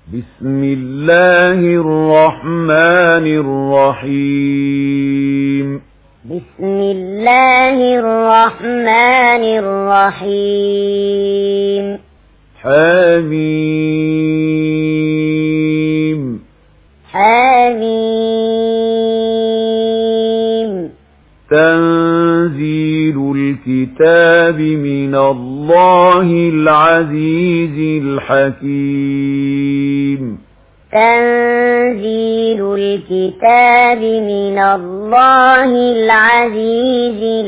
بسم الله الرحمن الرحيم بسم الله الرحمن الرحيم حميم حميم تنزيل الكتاب من الله العزيز الحكيم تنزيل الكتاب من الله العزيز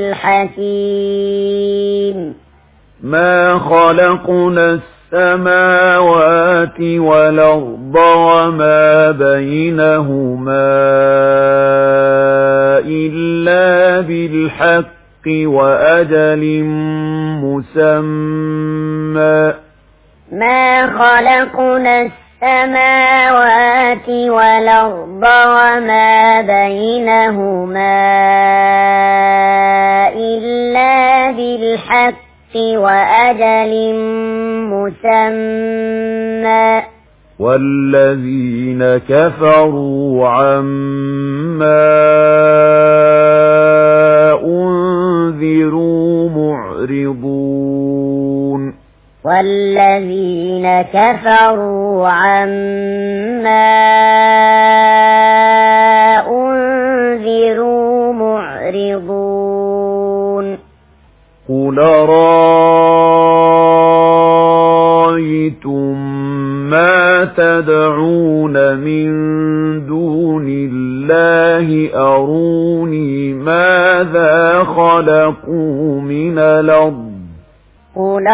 الحكيم ما خلقنا السماوات والأرض وما بينهما إلا بالحق وأجل مسمى ما خلقنا السماوات والأرض وما بينهما إلا بالحق وأجل مسمى والذين كفروا عما أنذروا معرضون والذين كفروا عما أنذروا معرضون قل رأيتم ما تدعون من دون الله أروني ماذا خلقوا من الأرض قل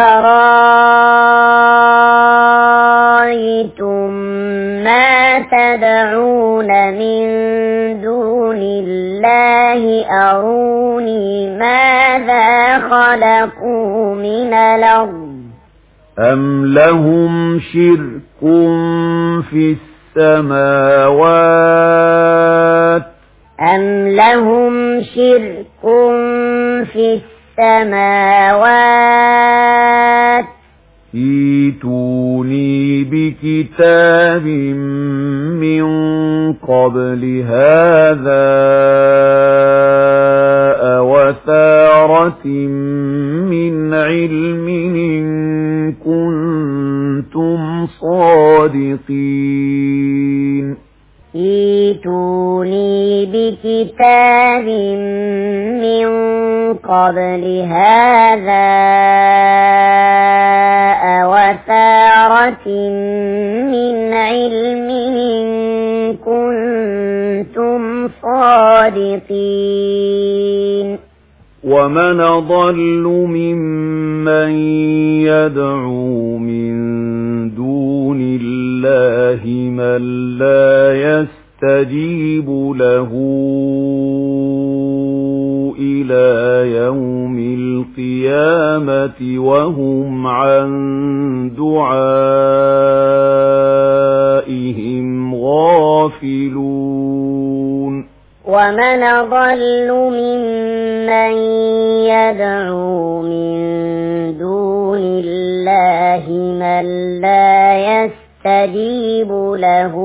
رأيتم ما تدعون من دون الله أروني ماذا خلقوا من الأرض أم لهم شرك في السماوات أم لهم شرك في السماوات ائتوني بكتاب من قبل هذا أو أثارة من علم إن كنتم صادقين ائتوني بكتاب من قبل هذا أو أثارة من علم إن كنتم صادقين ومن أضل ممن يدعو من دون الله من لا يستجيب له إلى يوم القيامة وهم عن دعائهم غافلون ومن أضل ممن يدعو من دون الله من لا يستجيب له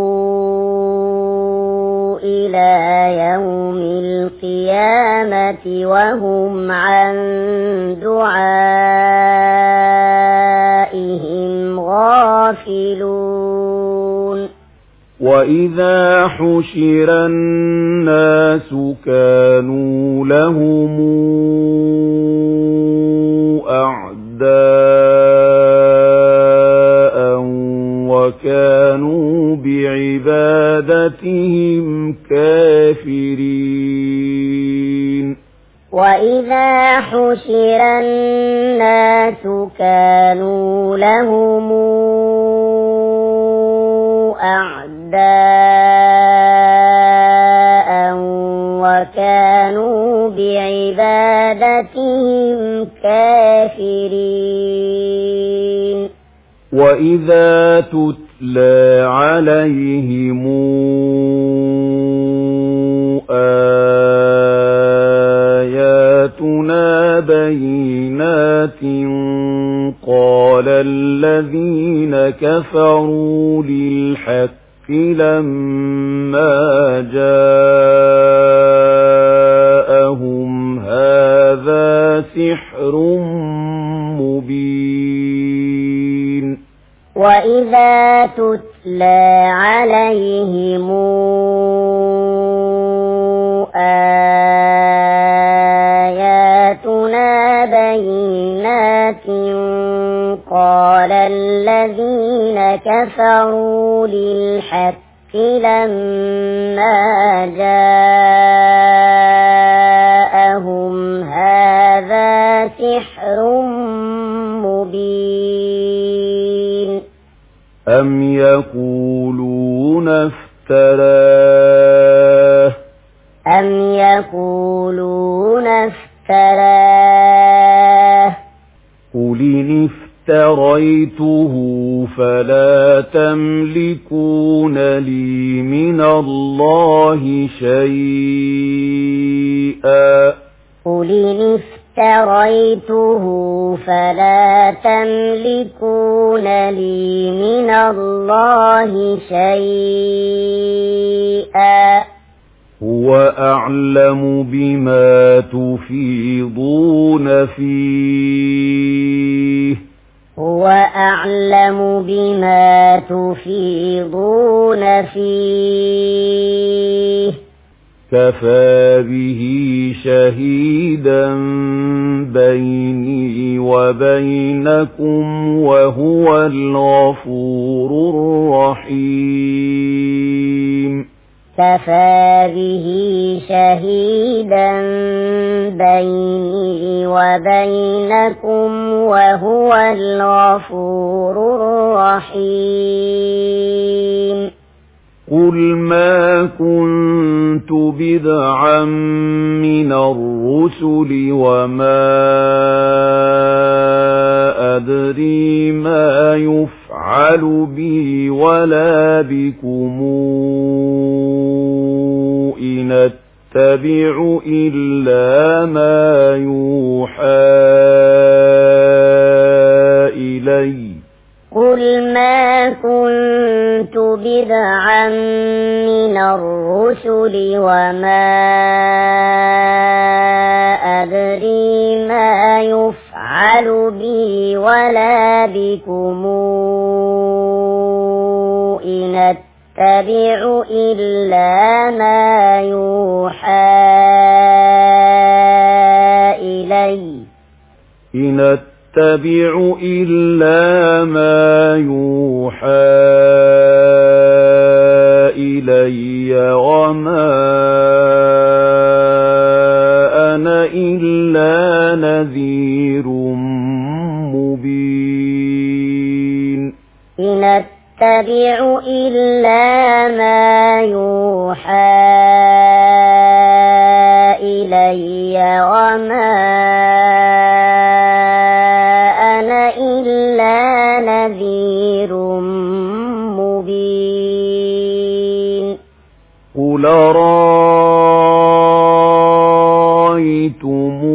إلى يوم القيامة وهم عن دعائهم غافلون وإذا حشر الناس كانوا لهم أعداء وكانوا بعبادتهم كافرين وإذا حشر الناس كانوا لهم أعداء وكانوا بعبادتهم كافرين وإذا تتلى عليهم آياتنا بينات قال الذين كفروا للحق لما جاءهم هذا سحر مبين وإذا تتلى عليهم آياتنا بينات قال الذين كفروا للحق لما جاءهم هذا سحر مبين أم يقولون افتراه قل إن افتريته فلا تملكون لي من الله شيئا قل إن افتريته فلا تملكون لي من الله شيئا هو أعلم بما تفيضون فيه كفى به شهيدا بيني وبينكم وهو الغفور الرحيم كفى به شهيدا بيني وبينكم وهو الغفور الرحيم قل ما كنت بدعا من الرسل وما أدري ما يفعل بي ولا بكم إن أتبع إلا ما يوحى إلي قل ما كنت بدعا من الرسل وما أدري ما يفعل بي ولا بكم إن أتبع إلا ما يوحى إلي إن أتبع إلا ما يوحى إلي وما أنا إلا نذير مبين إن أتبع إلا ما يوحى إلي وما أنا إلا نذير مبين قل رأيتم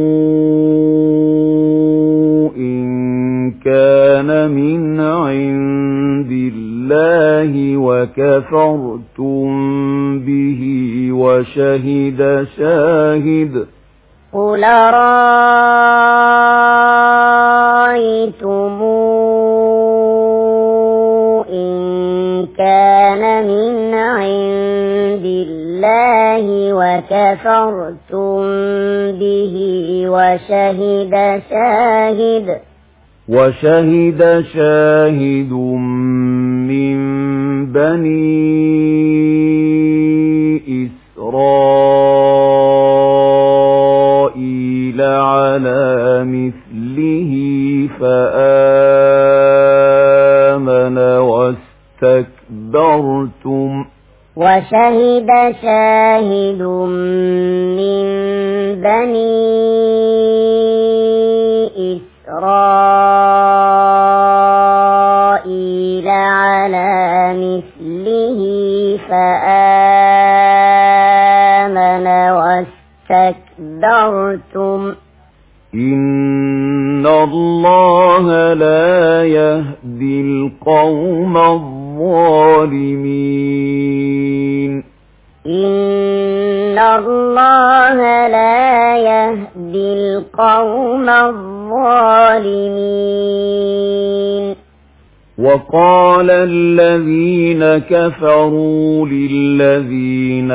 إن كان من عند الله وكفرتم به وشهد شاهد قل رأيتم إن كان من عند الله وكفرتم به وشهد شاهد من بني إسرائيل على مثله فآمن واستكبرتم وشهد شاهد من بني إسرائيل على مثله فآمن واستكبرتم إن إن الله لا يهدي القوم الظالمين إن الله لا يهدي القوم الظالمين وقال الذين كفروا للذين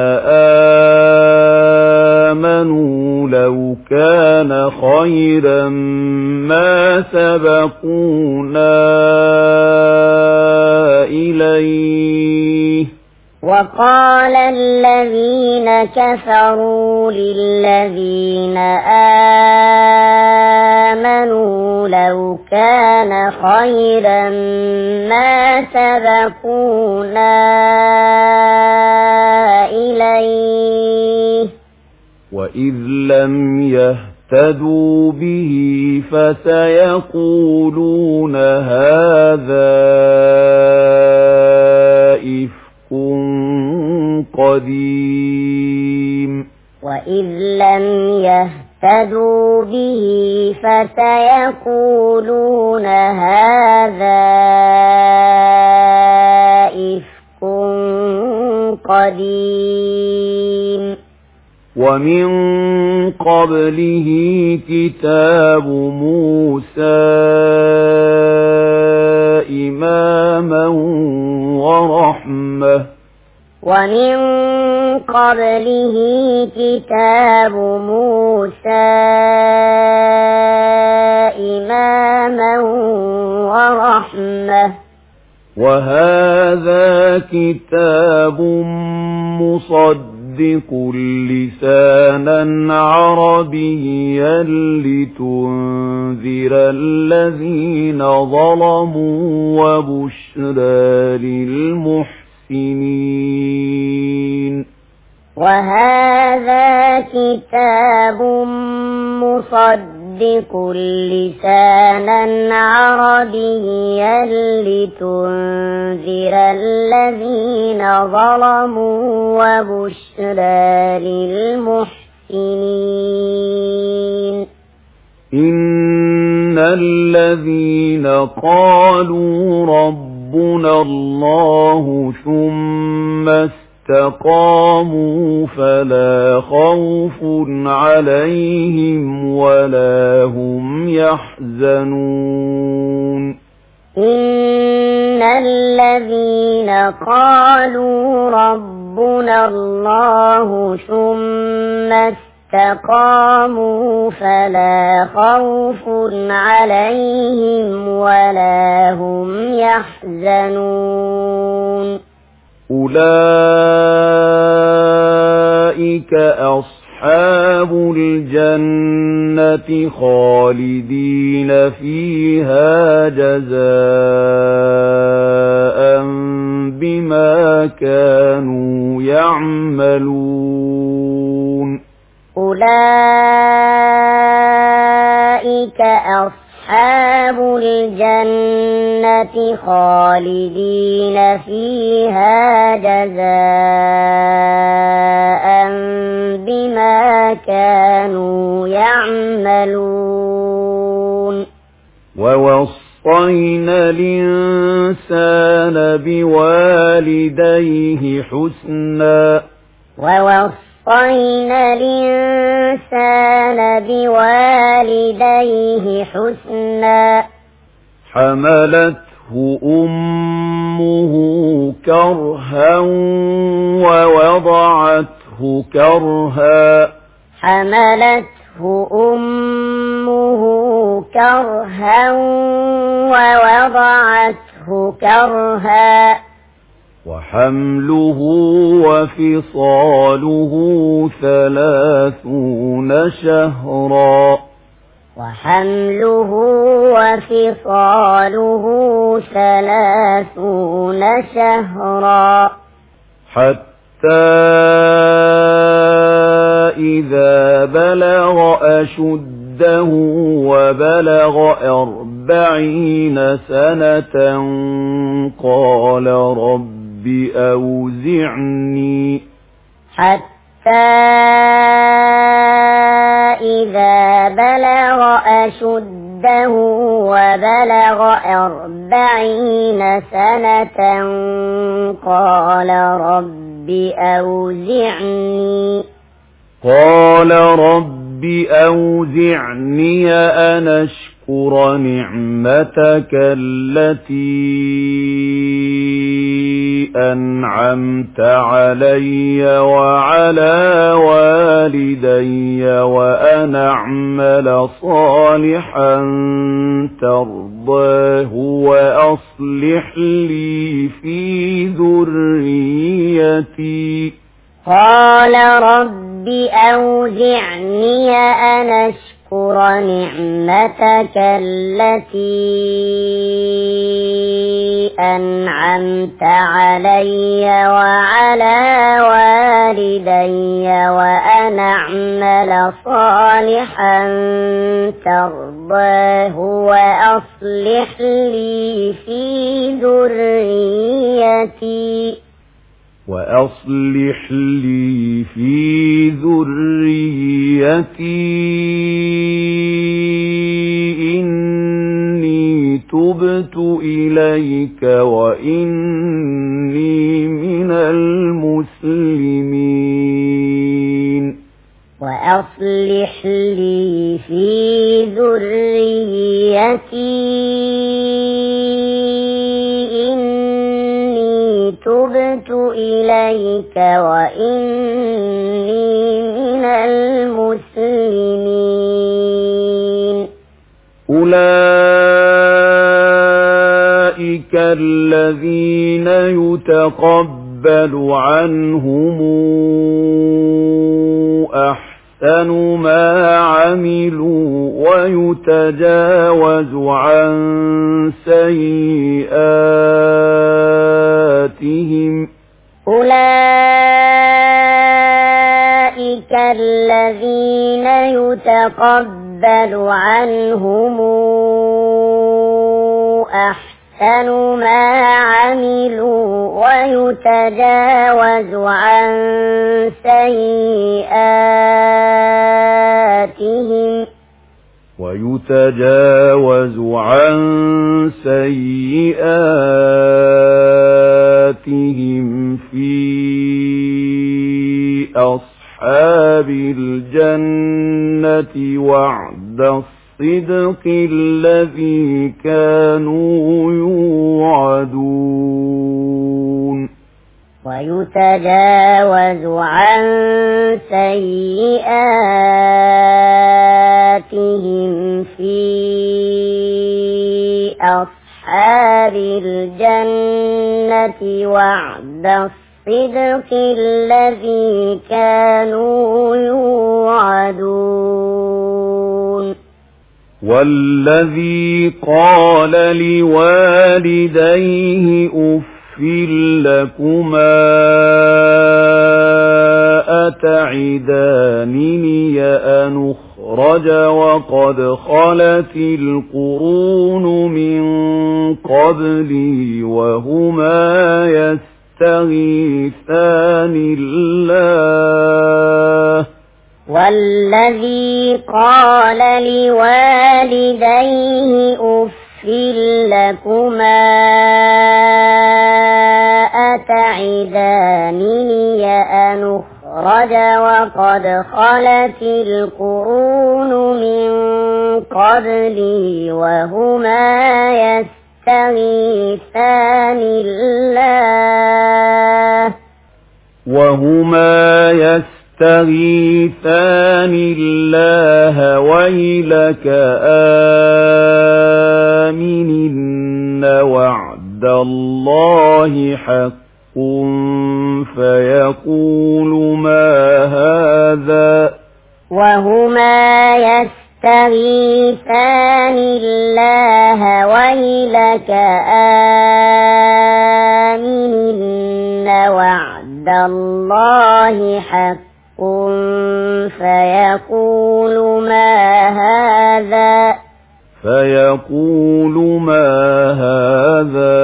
آمنوا لو كان خيرا ما سبقونا إليه وقال الذين كفروا للذين آمنوا لو كان خيرا ما سبقونا إليه وإذ لم يهتدوا به فسيقولون هذا إفك قديم وإذ لم يهتدوا به فسيقولون هذا إفك قديم ومن قبله كتاب موسى إماما ورحمة ومن قبله كتاب موسى إماما ورحمة وهذا كتاب مصدق لسانا عربيا لتنذر الذين ظلموا وبشرى للمحسنين وهذا كتاب مصدق لسانا عربيا لتنذر الذين ظلموا وبشرى للمحسنين إن الذين قالوا ربنا الله ثم استقاموا فلا خوف عليهم ولا هم يحزنون إن الذين قالوا ربنا الله ثم استقاموا فلا خوف عليهم ولا هم يحزنون أولئك أصحاب الجنة خالدين فيها جزاء بما كانوا يعملون أولئك أصحاب الجنة خالدين فيها جزاء بما كانوا يعملون ووصينا الإنسان بوالديه حسنا ووصينا الإنسان بوالديه حسنا حملته أمه كرها ووضعته كرها حملته أمه كرها ووضعته كرها وحمله وفصاله 30 شهرا وحمله وفصاله 30 شهرا حتى إذا بلغ أشده وبلغ 40 سنة قال رب أوزعني حتى إذا بلغ أشده أشده وبلغ 40 سنة قال رب أوزعني أن أشكر نعمتك التي أنعمت علي وعلى والدي وأن أعمل صالحا ترضاه وأصلح لي في ذريتي. قال رب أوزعني أن أشكر نعمتك التي أنعمت علي وعلى والدي وأن أعمل صالحا ترضاه وأصلح لي في ذريتي إني تبت إليك وإني من المسلمين. وأصلح لي في ذريتي إني تبت إليك وإني من المسلمين. أولئك الذين يتقبل عنهم أحسن ما عملوا ويتجاوز عن سيئاتهم. أولئك الذين يتقبل عنهم أحسن ما عملوا ويتجاوز عن سيئاتهم في أصحاب الجنة وعد الصدق الذي كانوا يوعدون. ويتجاوز عن سيئاتهم في أصحاب الجنة وعد الصدق الذي كانوا يوعدون. والذي قال لوالديه أف لكما أتعدانني أن أخرج وقد خلت القرون من قبلي وهما يستغيثان الله. والذي قال لوالديه أف لكما أتعدانني أن أخرج وقد خلت القرون من قبلي وهما يستغيثان الله ويلك آمن إن وعد الله حق فيقول ما هذا. وهما يستغيثان الله ويلك آمن إن وعد الله حق فيقول ما هذا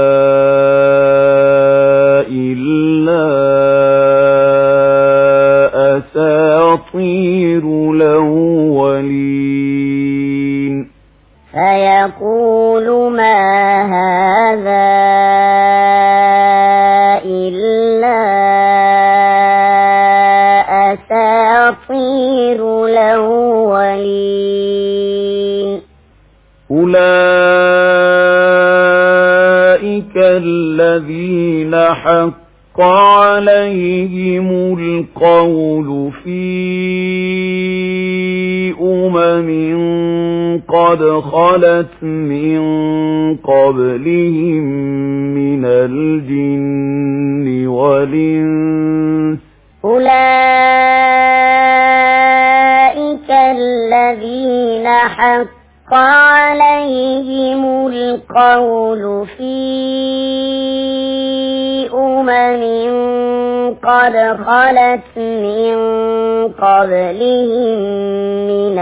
إلا أساطير الأولين. الذين حق عليهم القول في قد خلت من قبلهم من الجن والإنس أولئك الذين حق عليهم القول في قد خلت من قبلهم من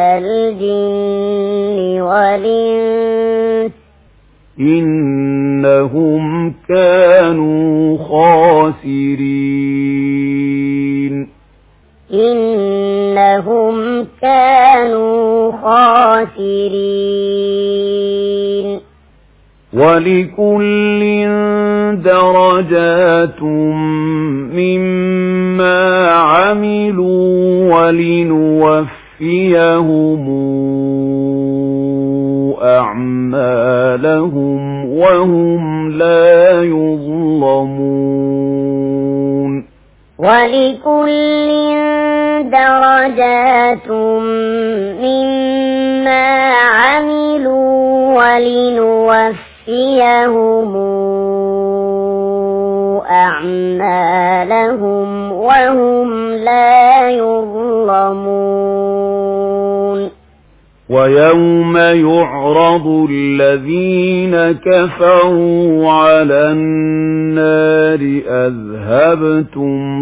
الجن والإنس إنهم كانوا خاسرين إنهم كانوا خاسرين ولكل درجات مما عملوا ولنوفيهم أعمالهم وهم لا يظلمون ولكل درجات مما عملوا ولنوفيهم أعمالهم وهم لا يظلمون ويوم يعرض الذين كفروا على النار أذهبتم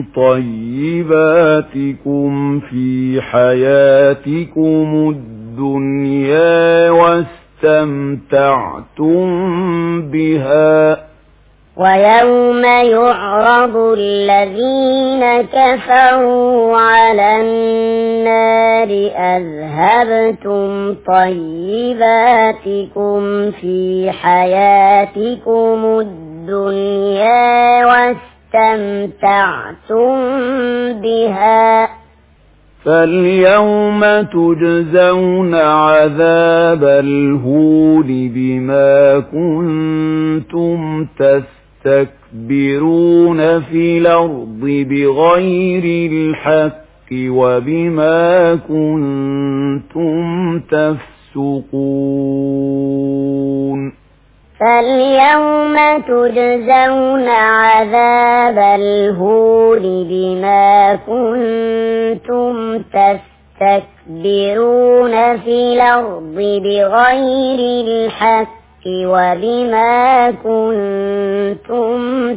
طيباتكم في حياتكم الدنيا واستمتعتم بها ويوم يعرض الذين كفروا على النار أذهبتم طيباتكم في حياتكم الدنيا واستمتعتم بها فاليوم تجزون عذاب الهون بما كنتم تستكبرون في الأرض بغير الحق وبما كنتم تفسقون فاليوم تجزون عذاب الهون بما كنتم تستكبرون في الأرض بغير الحق وبما كنتم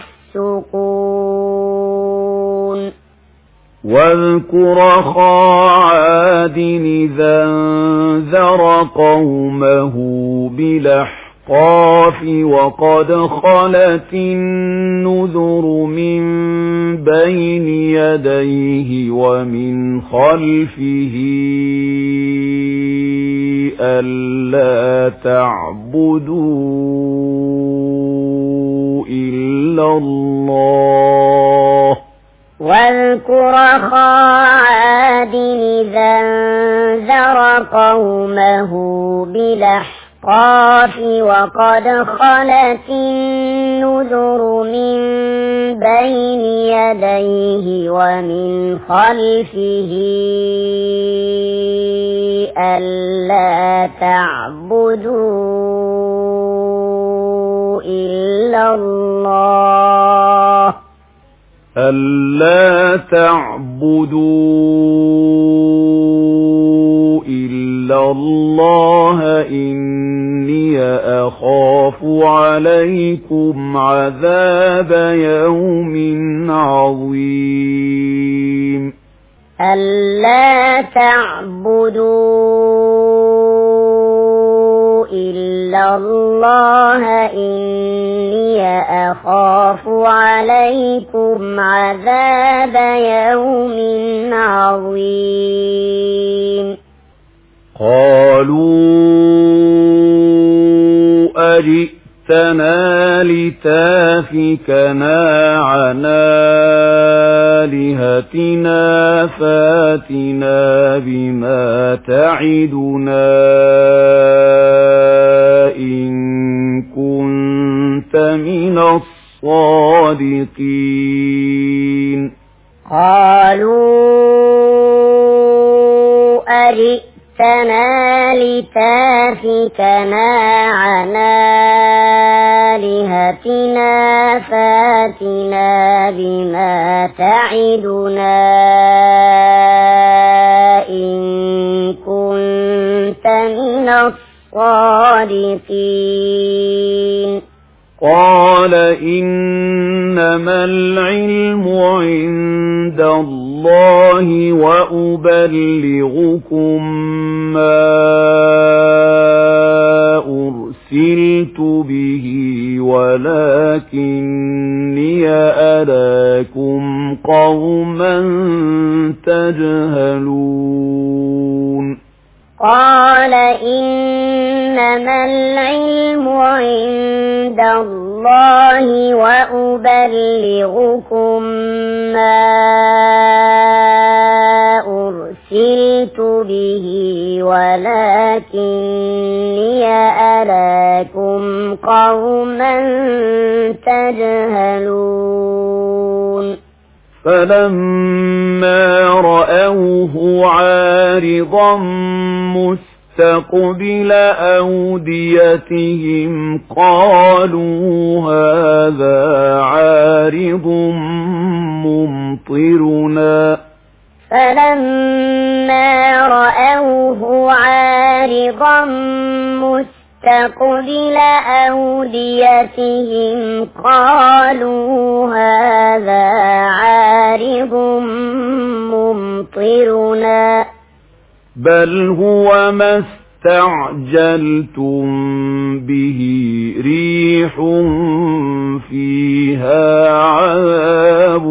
تفسقون واذكر أخا عاد إذا انذر قومه بالأحقاف وقد خلت النذر من بين يديه ومن خلفه ألا تعبدوا إلا الله واذكر أخا عاد إذا انذر قومه بالأحقاف وقد خلت النذر من بين يديه ومن خلفه ألا تعبدوا إلا الله ألا تعبدوا إلا الله إني أخاف عليكم عذاب يوم عظيم ألا تعبدوا إلا الله إني أخاف عليكم عذاب يوم عظيم قالوا أجئتنا لتافكنا عن آلهتنا فاتنا بما تعدنا إن كنت من الصادقين قالوا أجئتنا لتافكنا عن آلهتنا فاتنا بما تعدنا إن كنت من الصادقين قال إنما العلم عند الله وأبلغكم ما أرسلت به ولكني أراكم قوما تجهلون قال إنما العلم عند الله وأبلغكم ما أرسلت به ولكني أراكم قوما تجهلون فلما رأوه عارضا مستقبل أوديتهم قالوا هذا عارض ممطرنا فلما رأوه عارضا مستقبل أوديتهم قالوا هذا عارض ممطرنا بل هو ما استعجلتم به ريح فيها عذاب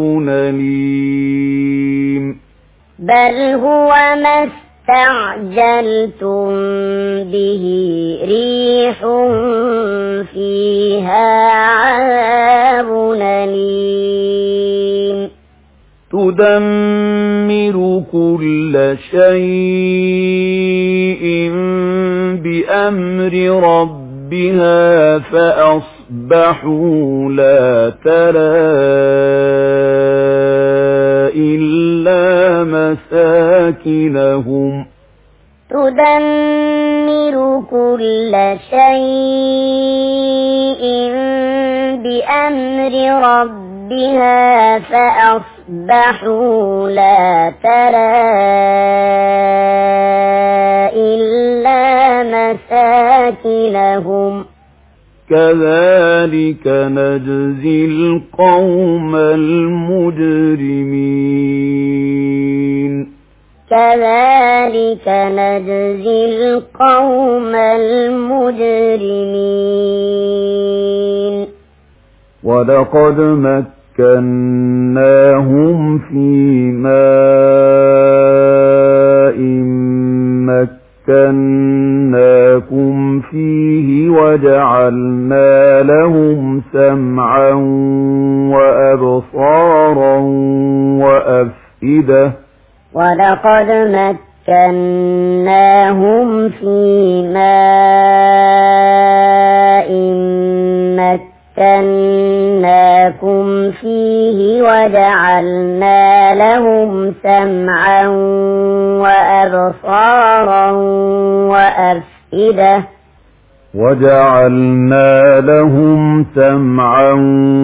أليم بل هو ما استعجلتم به ريح فيها عذاب أليم تدمر كل شيء بأمر ربها فأصبحوا لا ترى إلا مساكنهم تدمر كل شيء بأمر ربها فأصبحوا لا ترى إلا مساكنهم كذلك نجزي القوم المجرمين كذلك نجزي القوم المجرمين ولقد مكناهم في ماء مكناكم فيه وجعلنا لهم سمعا وأبصارا وأفئدة ولقد مكناهم في ماء مكناكم فيه وجعلنا لهم سمعا وأبصارا وأفئدة وجعلنا لهم سمعا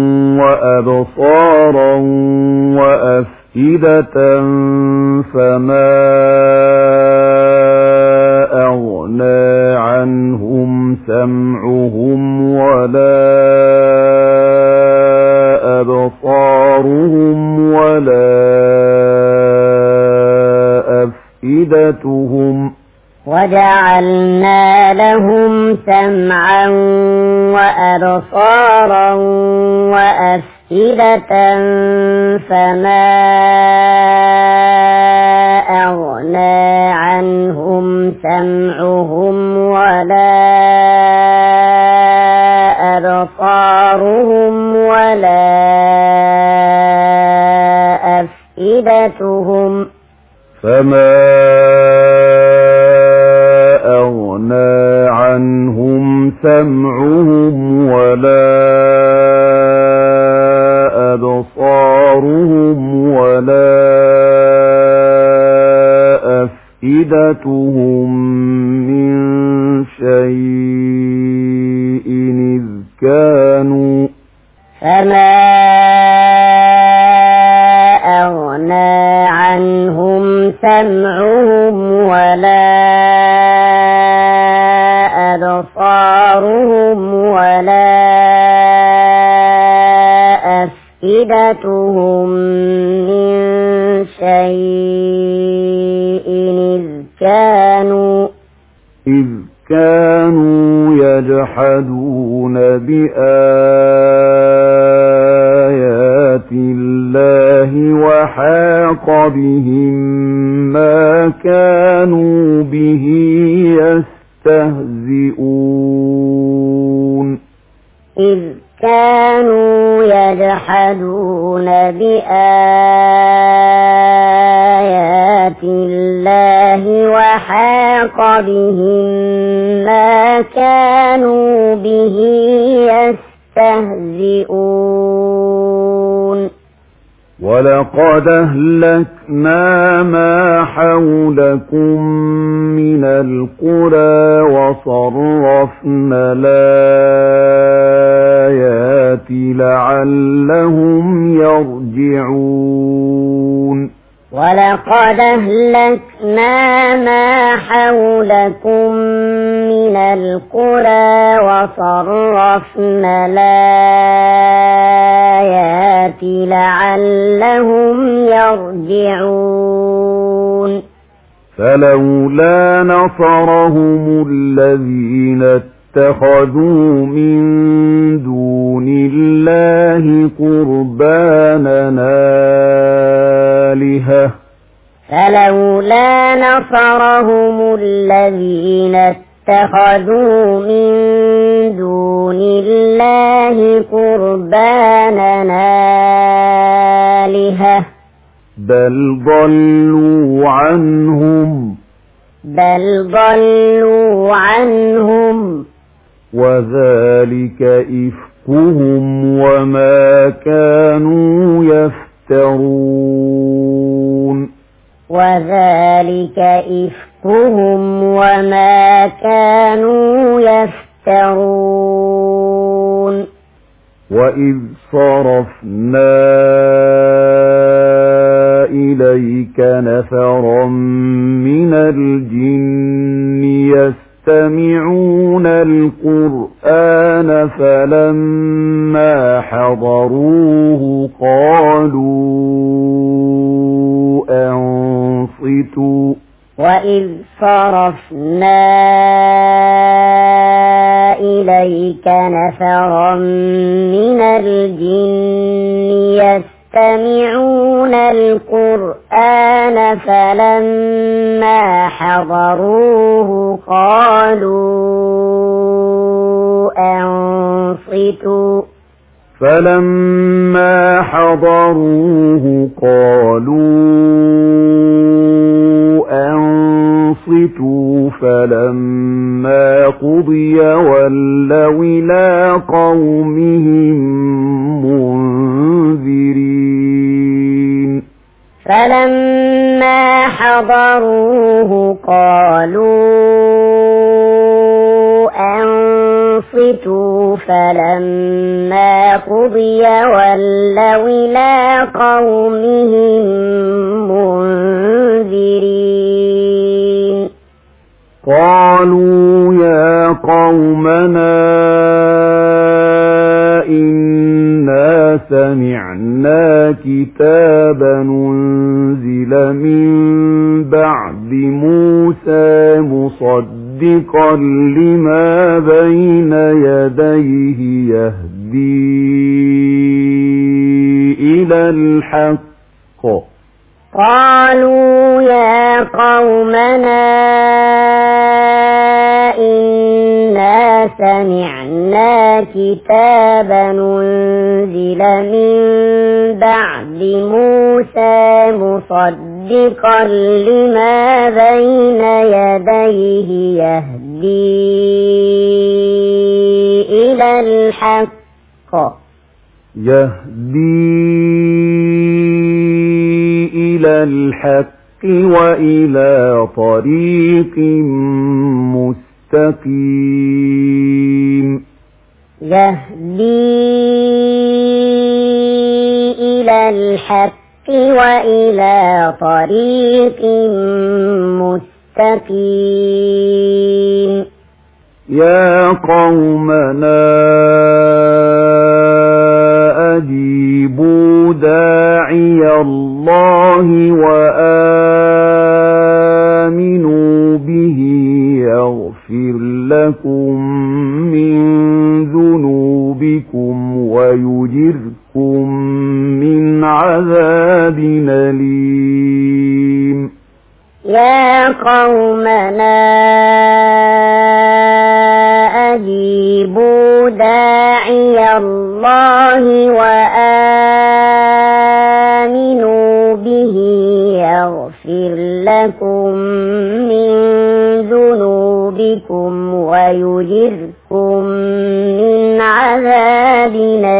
وأبصارا وأفئدة فما أغنى عنهم سمعهم ولا أبصارهم ولا أفئدتهم وجعلنا لهم سمعا وأبصارا وأفئدة فما أغنى عنهم سمعهم ولا أبصارهم ولا أفئدتهم فما أغنى عنهم سمعهم ولا أبصارهم ولا أفئدتهم من شيء إذ كانوا فما أغنى عنهم سمعهم ولا أبصارهم ولا أفئدتهم من شيء إذ كانوا يجحدون بآيات الله وحاق بهم ما كانوا به يستهزئون إذ كانوا يجحدون بآيات الله وحاق بهم ما كانوا به يستهزئون ولقد أهلكنا ما حولكم من القرى وصرفنا الآيات لعلهم يرجعون ولقد أهلكنا ما حولكم من القرى وصرفنا الآيات لعلهم يرجعون فلولا نصرهم الذين اتخذوا من دون الله قربانا آلهة فلولا نصرهم الذين اتخذوا من دون الله قربانا آلهة بل ضلوا عنهم وذلك إفكهم وما كانوا يفترون وذلك إفكهم وما كانوا يفترون وإذ صرفنا إليك نفرا من الجن يستمعون القرآن فلما حضروه قالوا أنصتوا وإذ صرفنا إليك نفرا من الجن يستمعون القرآن فلما حضروه قالوا أنصتوا فلما قضي ولوا إلى قومهم منذرين فلما حضروه قالوا أنصتوا فلما قضي ولوا إلى قومهم منذرين قالوا يا قومنا إنا سمعنا كتابا أنزل من بعد موسى مصدقا لما بين يديه يهدي إلى الحق قالوا يا قومنا إنا سمعنا كتابا أنزل من بعد موسى مصدقا لما بين يديه يهدي إلى الحق الحق وإلى طريق مستقيم يهدي إلى الحق وإلى طريق مستقيم يا قومنا أجيبوا داعي الله وآمنوا به يغفر لكم من ذنوبكم ويجركم من عذاب أليم يا قومنا أجيبوا داعي الله وآمنوا به يغفر لكم من ذنوبكم ويجركم من عذاب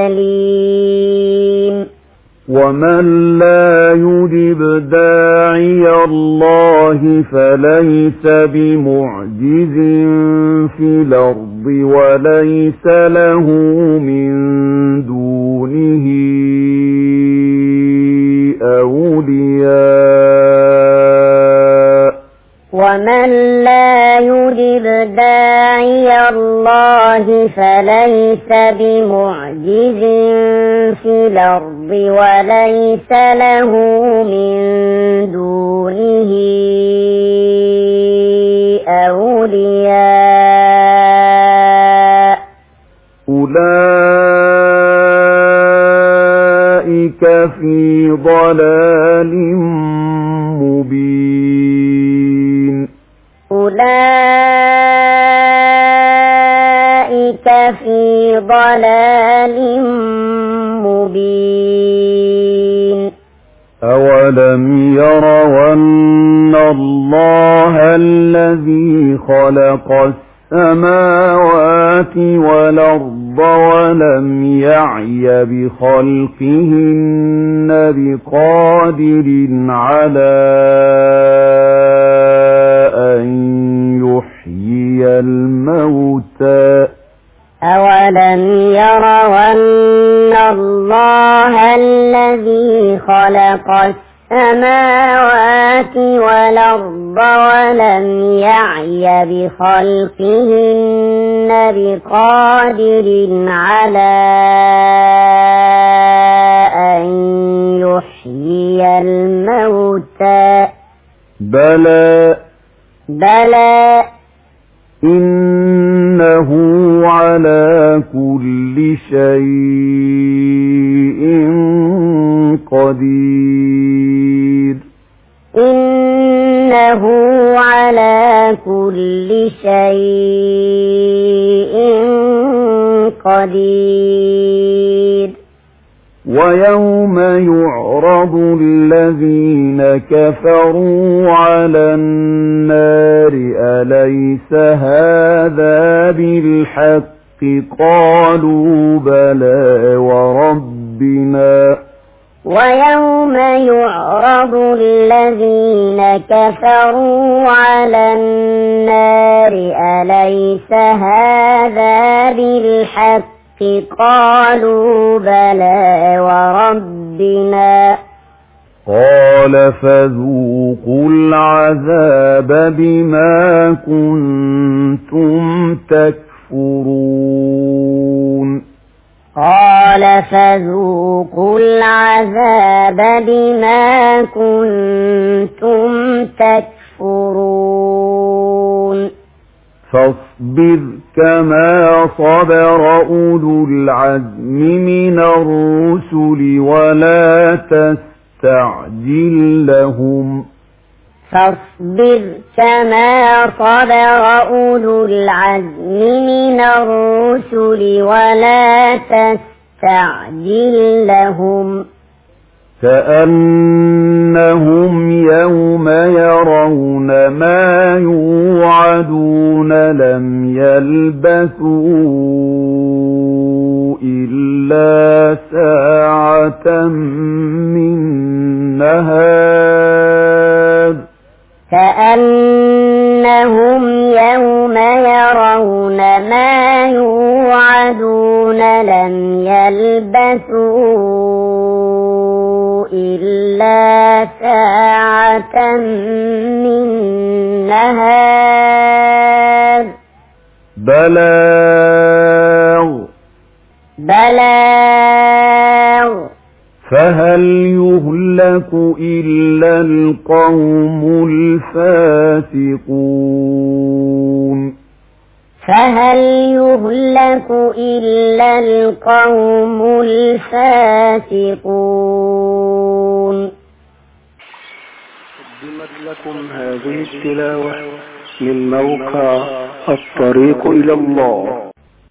أليم ومن لا يجب داعي الله فليس بمعجز في الأرض وليس له من دونه أولياء ومن لا يجب داعي الله فليس بمعجز في الأرض وليس له من دونه أولياء أولئك في ضلال مبين أولئك في ضلال مبين أولم يروا أن الله الذي خلق السماوات والأرض ولم يعي بخلقهن بقادر على أن يحيي الموتى أولم يروا أن الله الذي خلق السماوات والأرض ولم يعي بخلقهن بقادر على أن يحيي الموتى بلى إنه على كل شيء قدير إنه على كل شيء قدير ويوم يعرض الذين كفروا على النار أليس هذا بالحق قالوا بلى وربنا ويوم يعرض الذين كفروا على النار أليس هذا بالحق قالوا بلى وربنا قال فذوقوا العذاب بما كنتم تكفرون قال فذوقوا العذاب بما كنتم تكفرون فاصبر كما صبر أولو العزم من الرسل ولا تستعجل لهم فاصبر كما صبر أولو العزم من الرسل ولا تستعجل لهم كأنهم يوم يرون ما يوعدون لم يلبثوا إلا ساعة من نهار كأنهم يوم يرون ما يوعدون لم يلبثوا إلا ساعة من نهار بلاغ فهل يهلك إلا القوم الفاسقون فهل يهلك إلا القوم الفاسقون. قدمت لكم هذه التلاوة من موقع الطريق إلى الله.